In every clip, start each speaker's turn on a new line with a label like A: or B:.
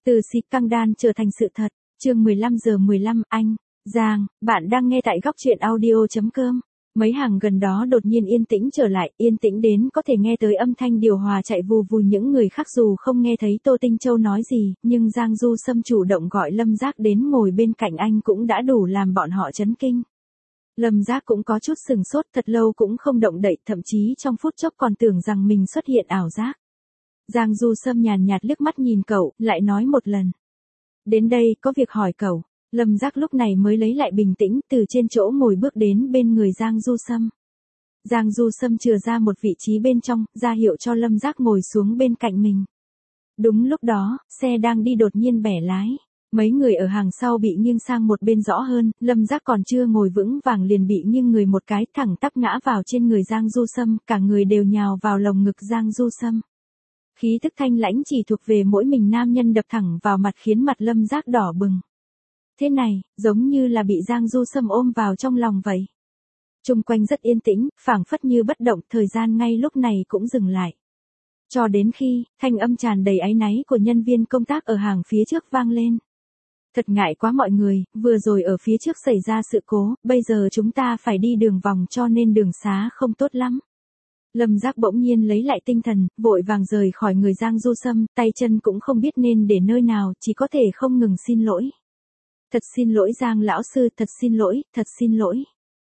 A: Từ si căng đan trở thành sự thật, chương 15:15 anh, Giang, bạn đang nghe tại góc truyện audio.com. Mấy hàng gần đó đột nhiên yên tĩnh trở lại, yên tĩnh đến có thể nghe tới âm thanh điều hòa chạy vù vù những người khác dù không nghe thấy Tô Tinh Châu nói gì, nhưng Giang Du Sâm chủ động gọi Lâm Giác đến ngồi bên cạnh anh cũng đã đủ làm bọn họ chấn kinh. Lâm Giác cũng có chút sừng sốt thật lâu cũng không động đậy, thậm chí trong phút chốc còn tưởng rằng mình xuất hiện ảo giác. Giang Du Sâm nhàn nhạt liếc mắt nhìn cậu, lại nói một lần. Đến đây, có việc hỏi cậu. Lâm Giác lúc này mới lấy lại bình tĩnh, từ trên chỗ ngồi bước đến bên người Giang Du Sâm. Giang Du Sâm chừa ra một vị trí bên trong, ra hiệu cho Lâm Giác ngồi xuống bên cạnh mình. Đúng lúc đó, xe đang đi đột nhiên bẻ lái. Mấy người ở hàng sau bị nghiêng sang một bên rõ hơn, Lâm Giác còn chưa ngồi vững vàng liền bị nghiêng người một cái thẳng tắp ngã vào trên người Giang Du Sâm, cả người đều nhào vào lồng ngực Giang Du Sâm. Khí thức thanh lãnh chỉ thuộc về mỗi mình nam nhân đập thẳng vào mặt khiến mặt Lâm Giác đỏ bừng. Thế này, giống như là bị Giang Du Sâm ôm vào trong lòng vậy. Chung quanh rất yên tĩnh, phảng phất như bất động, thời gian ngay lúc này cũng dừng lại. Cho đến khi, thanh âm tràn đầy áy náy của nhân viên công tác ở hàng phía trước vang lên. Thật ngại quá mọi người, vừa rồi ở phía trước xảy ra sự cố, bây giờ chúng ta phải đi đường vòng cho nên đường xá không tốt lắm. Lâm Giác bỗng nhiên lấy lại tinh thần, vội vàng rời khỏi người Giang Du Sâm, tay chân cũng không biết nên để nơi nào, chỉ có thể không ngừng xin lỗi. Thật xin lỗi Giang lão sư, thật xin lỗi, thật xin lỗi.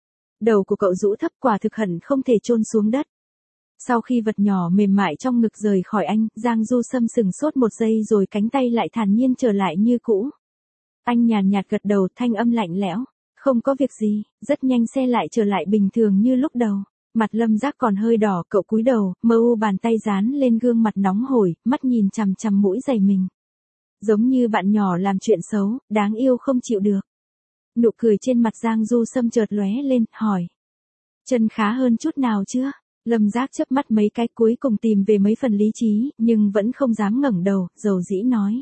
A: Đầu của cậu rũ thấp quả thực hận không thể chôn xuống đất. Sau khi vật nhỏ mềm mại trong ngực rời khỏi anh, Giang Du Sâm sừng sốt một giây rồi cánh tay lại thản nhiên trở lại như cũ. Anh nhàn nhạt gật đầu, thanh âm lạnh lẽo. Không có việc gì, rất nhanh xe lại trở lại bình thường như lúc đầu. Mặt Lâm Giác còn hơi đỏ, cậu cúi đầu, mơ u bàn tay dán lên gương mặt nóng hổi, mắt nhìn chằm chằm mũi giày mình. Giống như bạn nhỏ làm chuyện xấu, đáng yêu không chịu được. Nụ cười trên mặt Giang Du Sâm chợt lóe lên, hỏi. Chân khá hơn chút nào chưa? Lâm Giác chớp mắt mấy cái cuối cùng tìm về mấy phần lý trí, nhưng vẫn không dám ngẩng đầu, dầu dĩ nói.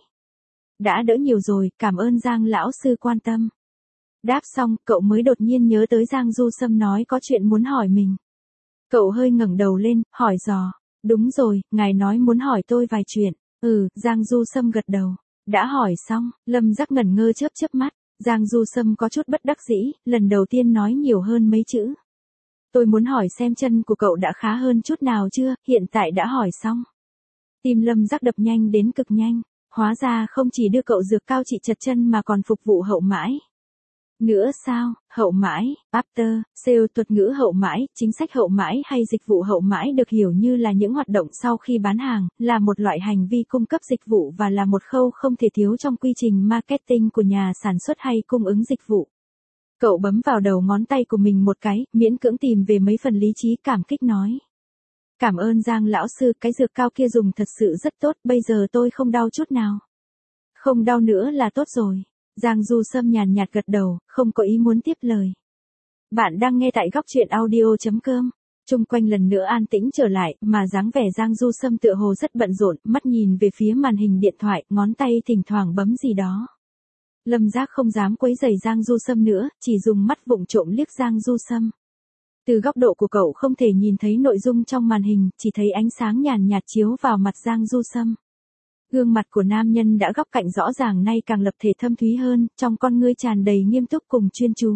A: Đã đỡ nhiều rồi, cảm ơn Giang lão sư quan tâm. Đáp xong, cậu mới đột nhiên nhớ tới Giang Du Sâm nói có chuyện muốn hỏi mình. Cậu hơi ngẩng đầu lên, hỏi dò. Đúng rồi, ngài nói muốn hỏi tôi vài chuyện. Giang Du Sâm gật đầu. Đã hỏi xong, Lâm Giác ngẩn ngơ chớp chớp mắt. Giang Du Sâm có chút bất đắc dĩ, lần đầu tiên nói nhiều hơn mấy chữ. Tôi muốn hỏi xem chân của cậu đã khá hơn chút nào chưa, hiện tại đã hỏi xong. Tim Lâm Giác đập nhanh đến cực nhanh. Hóa ra không chỉ đưa cậu dược cao trị chật chân mà còn phục vụ hậu mãi. Nữa sao, hậu mãi, after, sale thuật ngữ hậu mãi, chính sách hậu mãi hay dịch vụ hậu mãi được hiểu như là những hoạt động sau khi bán hàng, là một loại hành vi cung cấp dịch vụ và là một khâu không thể thiếu trong quy trình marketing của nhà sản xuất hay cung ứng dịch vụ. Cậu bấm vào đầu ngón tay của mình một cái, miễn cưỡng tìm về mấy phần lý trí cảm kích nói. Cảm ơn Giang lão sư, cái dược cao kia dùng thật sự rất tốt, bây giờ tôi không đau chút nào. Không đau nữa là tốt rồi. Giang Du Sâm nhàn nhạt gật đầu, không có ý muốn tiếp lời. Bạn đang nghe tại góc truyện audio.com. Chung quanh lần nữa an tĩnh trở lại, mà dáng vẻ Giang Du Sâm tựa hồ rất bận rộn, mắt nhìn về phía màn hình điện thoại, ngón tay thỉnh thoảng bấm gì đó. Lâm Giác không dám quấy rầy Giang Du Sâm nữa, chỉ dùng mắt vụng trộm liếc Giang Du Sâm. Từ góc độ của cậu không thể nhìn thấy nội dung trong màn hình, chỉ thấy ánh sáng nhàn nhạt chiếu vào mặt Giang Du Sâm. Gương mặt của nam nhân đã góc cạnh rõ ràng nay càng lập thể thâm thúy hơn, trong con ngươi tràn đầy nghiêm túc cùng chuyên chú.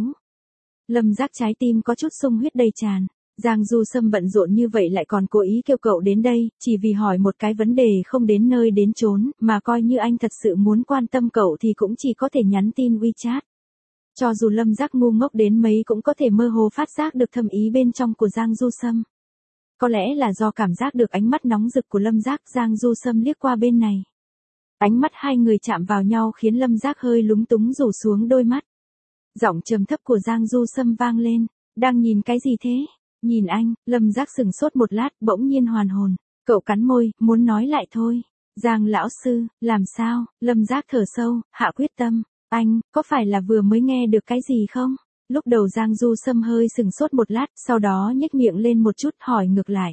A: Lâm Giác trái tim có chút sung huyết đầy tràn. Giang Du Sâm bận rộn như vậy lại còn cố ý kêu cậu đến đây, chỉ vì hỏi một cái vấn đề không đến nơi đến chốn, mà coi như anh thật sự muốn quan tâm cậu thì cũng chỉ có thể nhắn tin WeChat. Cho dù Lâm Giác ngu ngốc đến mấy cũng có thể mơ hồ phát giác được thâm ý bên trong của Giang Du Sâm. Có lẽ là do cảm giác được ánh mắt nóng rực của Lâm Giác, Giang Du Sâm liếc qua bên này. Ánh mắt hai người chạm vào nhau khiến Lâm Giác hơi lúng túng rủ xuống đôi mắt. Giọng trầm thấp của Giang Du Sâm vang lên. Đang nhìn cái gì thế? Nhìn anh, Lâm Giác sừng sốt một lát, bỗng nhiên hoàn hồn. Cậu cắn môi, muốn nói lại thôi. Giang lão sư, làm sao? Lâm Giác thở sâu, hạ quyết tâm. Anh, có phải là vừa mới nghe được cái gì không? Lúc đầu Giang Du Sâm hơi sừng sốt một lát, sau đó nhếch miệng lên một chút hỏi ngược lại.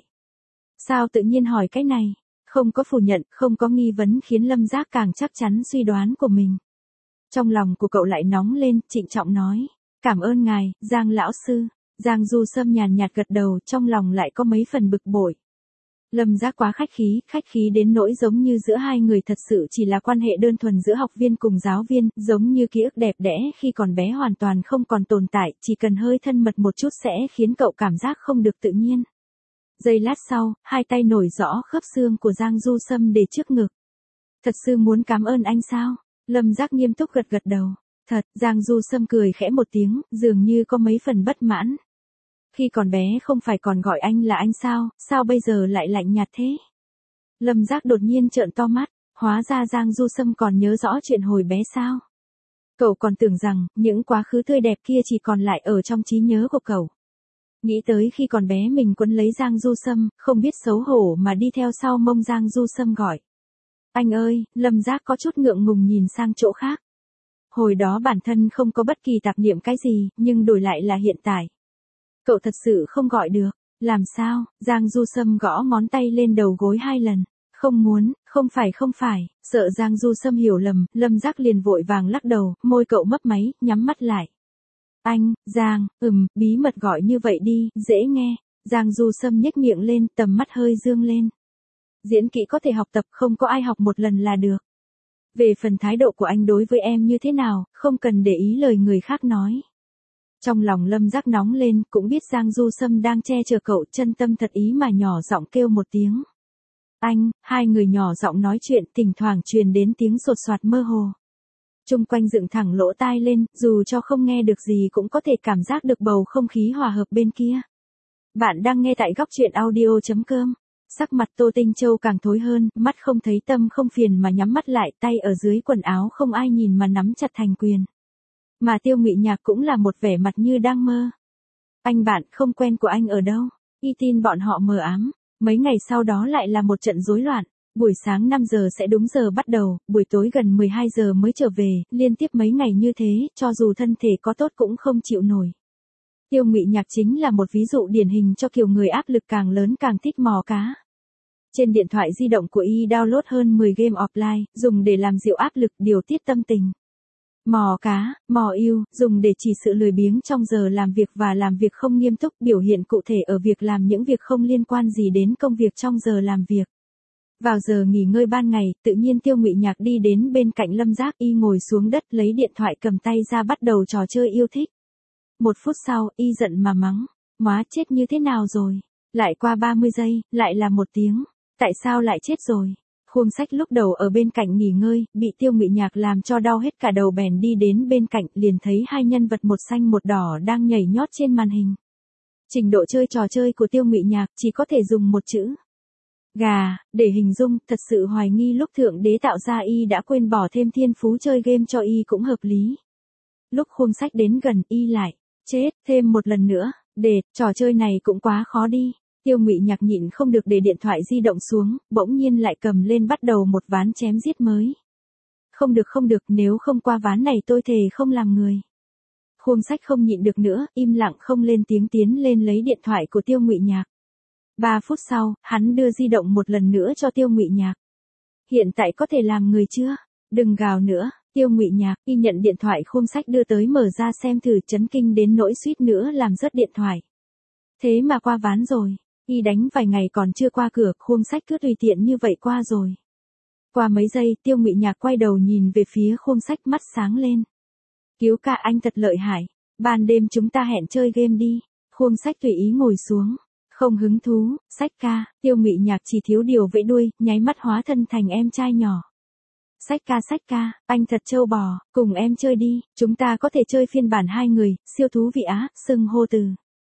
A: Sao tự nhiên hỏi cái này? Không có phủ nhận, không có nghi vấn khiến Lâm Giác càng chắc chắn suy đoán của mình. Trong lòng của cậu lại nóng lên, trịnh trọng nói. Cảm ơn ngài, Giang lão sư. Giang Du Sâm nhàn nhạt gật đầu, trong lòng lại có mấy phần bực bội. Lâm Giác quá khách khí đến nỗi giống như giữa hai người thật sự chỉ là quan hệ đơn thuần giữa học viên cùng giáo viên, giống như ký ức đẹp đẽ khi còn bé hoàn toàn không còn tồn tại, chỉ cần hơi thân mật một chút sẽ khiến cậu cảm giác không được tự nhiên. Giây lát sau, hai tay nổi rõ khớp xương của Giang Du Sâm để trước ngực. Thật sự muốn cảm ơn anh sao? Lâm Giác nghiêm túc gật gật đầu. Thật, Giang Du Sâm cười khẽ một tiếng, dường như có mấy phần bất mãn. Khi còn bé không phải còn gọi anh là anh sao bây giờ lại lạnh nhạt thế? Lâm Giác đột nhiên trợn to mắt, hóa ra Giang Du Sâm còn nhớ rõ chuyện hồi bé sao? Cậu còn tưởng rằng, những quá khứ tươi đẹp kia chỉ còn lại ở trong trí nhớ của cậu. Nghĩ tới khi còn bé mình quấn lấy Giang Du Sâm, không biết xấu hổ mà đi theo sau mông Giang Du Sâm gọi. Anh ơi, Lâm Giác có chút ngượng ngùng nhìn sang chỗ khác. Hồi đó bản thân không có bất kỳ tạp niệm cái gì, nhưng đổi lại là hiện tại. Cậu thật sự không gọi được. Làm sao? Giang Du Sâm gõ ngón tay lên đầu gối 2 lần. Không muốn, không phải. Sợ Giang Du Sâm hiểu lầm, Lâm Giác liền vội vàng lắc đầu, môi cậu mấp máy, nhắm mắt lại. Anh, Giang, bí mật gọi như vậy đi, dễ nghe. Giang Du Sâm nhếch miệng lên, tầm mắt hơi dương lên. Diễn kỹ có thể học tập, không có ai học một lần là được. Về phần thái độ của anh đối với em như thế nào, không cần để ý lời người khác nói. Trong lòng Lâm Giác nóng lên, cũng biết Giang Du Sâm đang che chở cậu, chân tâm thật ý mà nhỏ giọng kêu một tiếng. Anh, hai người nhỏ giọng nói chuyện, thỉnh thoảng truyền đến tiếng sột soạt mơ hồ. Chung quanh dựng thẳng lỗ tai lên, dù cho không nghe được gì cũng có thể cảm giác được bầu không khí hòa hợp bên kia. Bạn đang nghe tại góc truyện audio.com. Sắc mặt Tô Tinh Châu càng thối hơn, mắt không thấy tâm không phiền mà nhắm mắt lại, tay ở dưới quần áo không ai nhìn mà nắm chặt thành quyền. Mà Tiêu Ngụy Nhạc cũng là một vẻ mặt như đang mơ. Anh bạn không quen của anh ở đâu? Y tin bọn họ mờ ám. Mấy ngày sau đó lại là một trận rối loạn. Buổi sáng 5 giờ sẽ đúng giờ bắt đầu, buổi tối gần 12 giờ mới trở về, liên tiếp mấy ngày như thế, cho dù thân thể có tốt cũng không chịu nổi. Tiêu Ngụy Nhạc chính là một ví dụ điển hình cho kiểu người áp lực càng lớn càng thích mò cá. Trên điện thoại di động của y download hơn 10 game offline, dùng để làm dịu áp lực, điều tiết tâm tình. Mò cá, mò yêu, dùng để chỉ sự lười biếng trong giờ làm việc và làm việc không nghiêm túc, biểu hiện cụ thể ở việc làm những việc không liên quan gì đến công việc trong giờ làm việc. Vào giờ nghỉ ngơi ban ngày, tự nhiên Tiêu Ngụy Nhạc đi đến bên cạnh Lâm Giác, y ngồi xuống đất lấy điện thoại cầm tay ra bắt đầu trò chơi yêu thích. 1 phút sau, y giận mà mắng, móa chết như thế nào rồi? Lại qua 30 giây, lại là 1 tiếng. Tại sao lại chết rồi? Khuông Sách lúc đầu ở bên cạnh nghỉ ngơi, bị Tiêu Ngụy Nhạc làm cho đau hết cả đầu bèn đi đến bên cạnh, liền thấy hai nhân vật một xanh một đỏ đang nhảy nhót trên màn hình. Trình độ chơi trò chơi của Tiêu Ngụy Nhạc chỉ có thể dùng một chữ. Gà, để hình dung, thật sự hoài nghi lúc thượng đế tạo ra y đã quên bỏ thêm thiên phú chơi game cho y cũng hợp lý. Lúc Khuông Sách đến gần y lại, chết, thêm một lần nữa, trò chơi này cũng quá khó đi. Tiêu Ngụy Nhạc nhịn không được để điện thoại di động xuống, bỗng nhiên lại cầm lên bắt đầu một ván chém giết mới. Không được, nếu không qua ván này tôi thề không làm người. Khuông Sách không nhịn được nữa, im lặng không lên tiếng tiến lên lấy điện thoại của Tiêu Ngụy Nhạc. 3 phút sau, hắn đưa di động một lần nữa cho Tiêu Ngụy Nhạc. Hiện tại có thể làm người chưa? Đừng gào nữa. Tiêu Ngụy Nhạc, y nhận điện thoại Khuông Sách đưa tới mở ra xem thử, chấn kinh đến nỗi suýt nữa làm rớt điện thoại. Thế mà qua ván rồi. Y đánh vài ngày còn chưa qua cửa, Khuông Sách cứ tùy tiện như vậy qua rồi. Qua mấy giây, Tiêu Ngụy Nhạc quay đầu nhìn về phía Khuông Sách, mắt sáng lên. Cứu ca, anh thật lợi hại. Ban đêm chúng ta hẹn chơi game đi. Khuông Sách tùy ý ngồi xuống. Không hứng thú, Sách ca. Tiêu Ngụy Nhạc chỉ thiếu điều vẫy đuôi, nháy mắt hóa thân thành em trai nhỏ. Sách ca, anh thật trâu bò, cùng em chơi đi, chúng ta có thể chơi phiên bản 2 người, siêu thú vị á, xưng hô từ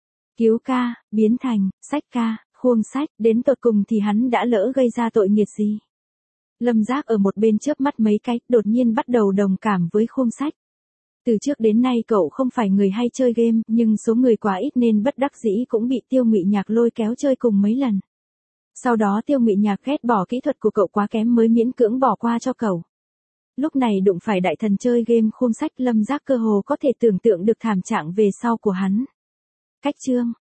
A: cứu ca, biến thành, Sách ca, Khuông Sách, đến tột cùng thì hắn đã lỡ gây ra tội nghiệt gì. Lâm Giác ở một bên chớp mắt mấy cái, đột nhiên bắt đầu đồng cảm với Khuông Sách. Từ trước đến nay cậu không phải người hay chơi game, nhưng số người quá ít nên bất đắc dĩ cũng bị Tiêu Ngụy Nhạc lôi kéo chơi cùng mấy lần. Sau đó Tiêu Ngụy Nhạc ghét bỏ kỹ thuật của cậu quá kém mới miễn cưỡng bỏ qua cho cậu. Lúc này đụng phải đại thần chơi game Khuông Sách, Lâm Giác cơ hồ có thể tưởng tượng được thảm trạng về sau của hắn. Cách chương